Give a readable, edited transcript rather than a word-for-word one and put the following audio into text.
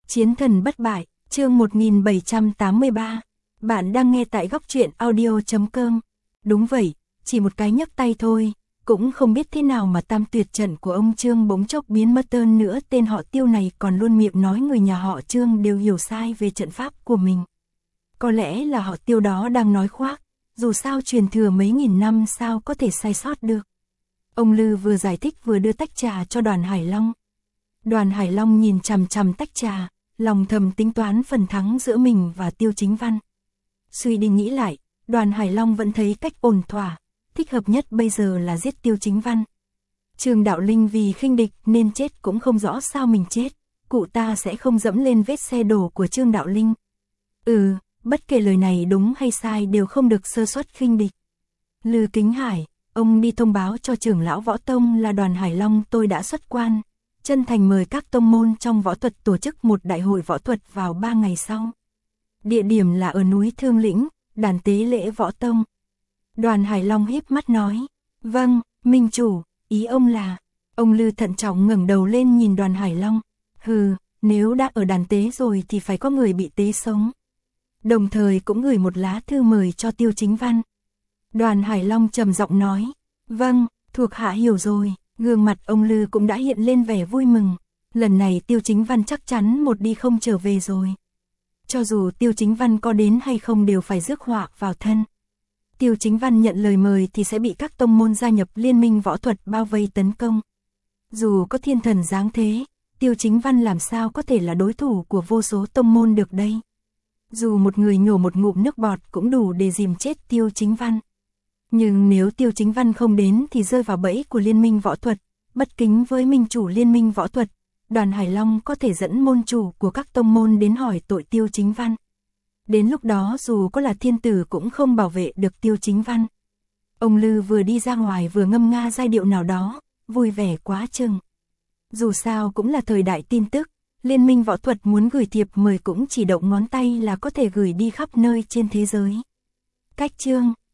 Chiến thần bất bại, chương 1783. Bạn đang nghe tại góc truyện audio.com. Đúng vậy, chỉ một cái nhấc tay thôi, cũng không biết thế nào mà tam tuyệt trận của ông Trương bỗng chốc biến mất hơn nữa. Tên họ Tiêu này còn luôn miệng nói người nhà họ Trương đều hiểu sai về trận pháp của mình. Có lẽ là họ Tiêu đó đang nói khoác, dù sao truyền thừa mấy nghìn năm sao có thể sai sót được. Ông Lư vừa giải thích vừa đưa tách trà cho Đoàn Hải Long. Đoàn Hải Long nhìn chằm chằm tách trà, lòng thầm tính toán phần thắng giữa mình và Tiêu Chính Văn. Suy đi nghĩ lại, Đoàn Hải Long vẫn thấy cách ổn thỏa, thích hợp nhất bây giờ là giết Tiêu Chính Văn. Trương Đạo Linh vì khinh địch nên chết cũng không rõ sao mình chết, cụ ta sẽ không dẫm lên vết xe đổ của Trương Đạo Linh. Bất kể lời này đúng hay sai đều không được sơ suất khinh địch. Lư Kính Hải, ông đi thông báo cho trưởng lão võ tông là Đoàn Hải Long tôi đã xuất quan. Chân thành mời các tông môn trong võ thuật tổ chức một đại hội võ thuật vào 3 ngày sau. Địa điểm là ở núi Thương Lĩnh, đàn tế lễ võ tông. Đoàn Hải Long híp mắt nói, vâng, minh chủ, ý ông là. Ông Lư thận trọng ngẩng đầu lên nhìn Đoàn Hải Long. Nếu đã ở đàn tế rồi thì phải có người bị tế sống. Đồng thời cũng gửi một lá thư mời cho Tiêu Chính Văn. Đoàn Hải Long trầm giọng nói, vâng, thuộc hạ hiểu rồi. Gương mặt ông Lư cũng đã hiện lên vẻ vui mừng. Lần này Tiêu Chính Văn chắc chắn một đi không trở về rồi. Cho dù Tiêu Chính Văn có đến hay không đều phải rước họa vào thân. Tiêu Chính Văn nhận lời mời thì sẽ bị các tông môn gia nhập liên minh võ thuật bao vây tấn công. Dù có thiên thần giáng thế, Tiêu Chính Văn làm sao có thể là đối thủ của vô số tông môn được đây. Dù một người nhổ một ngụm nước bọt cũng đủ để dìm chết Tiêu Chính Văn. Nhưng nếu Tiêu Chính Văn không đến thì rơi vào bẫy của liên minh võ thuật, bất kính với minh chủ liên minh võ thuật, Đoàn Hải Long có thể dẫn môn chủ của các tông môn đến hỏi tội Tiêu Chính Văn. Đến lúc đó dù có là thiên tử cũng không bảo vệ được Tiêu Chính Văn. Ông Lư vừa đi ra ngoài vừa ngâm nga giai điệu nào đó, vui vẻ quá chừng. Dù sao cũng là thời đại tin tức, liên minh võ thuật muốn gửi thiệp mời cũng chỉ động ngón tay là có thể gửi đi khắp nơi trên thế giới. Cách chương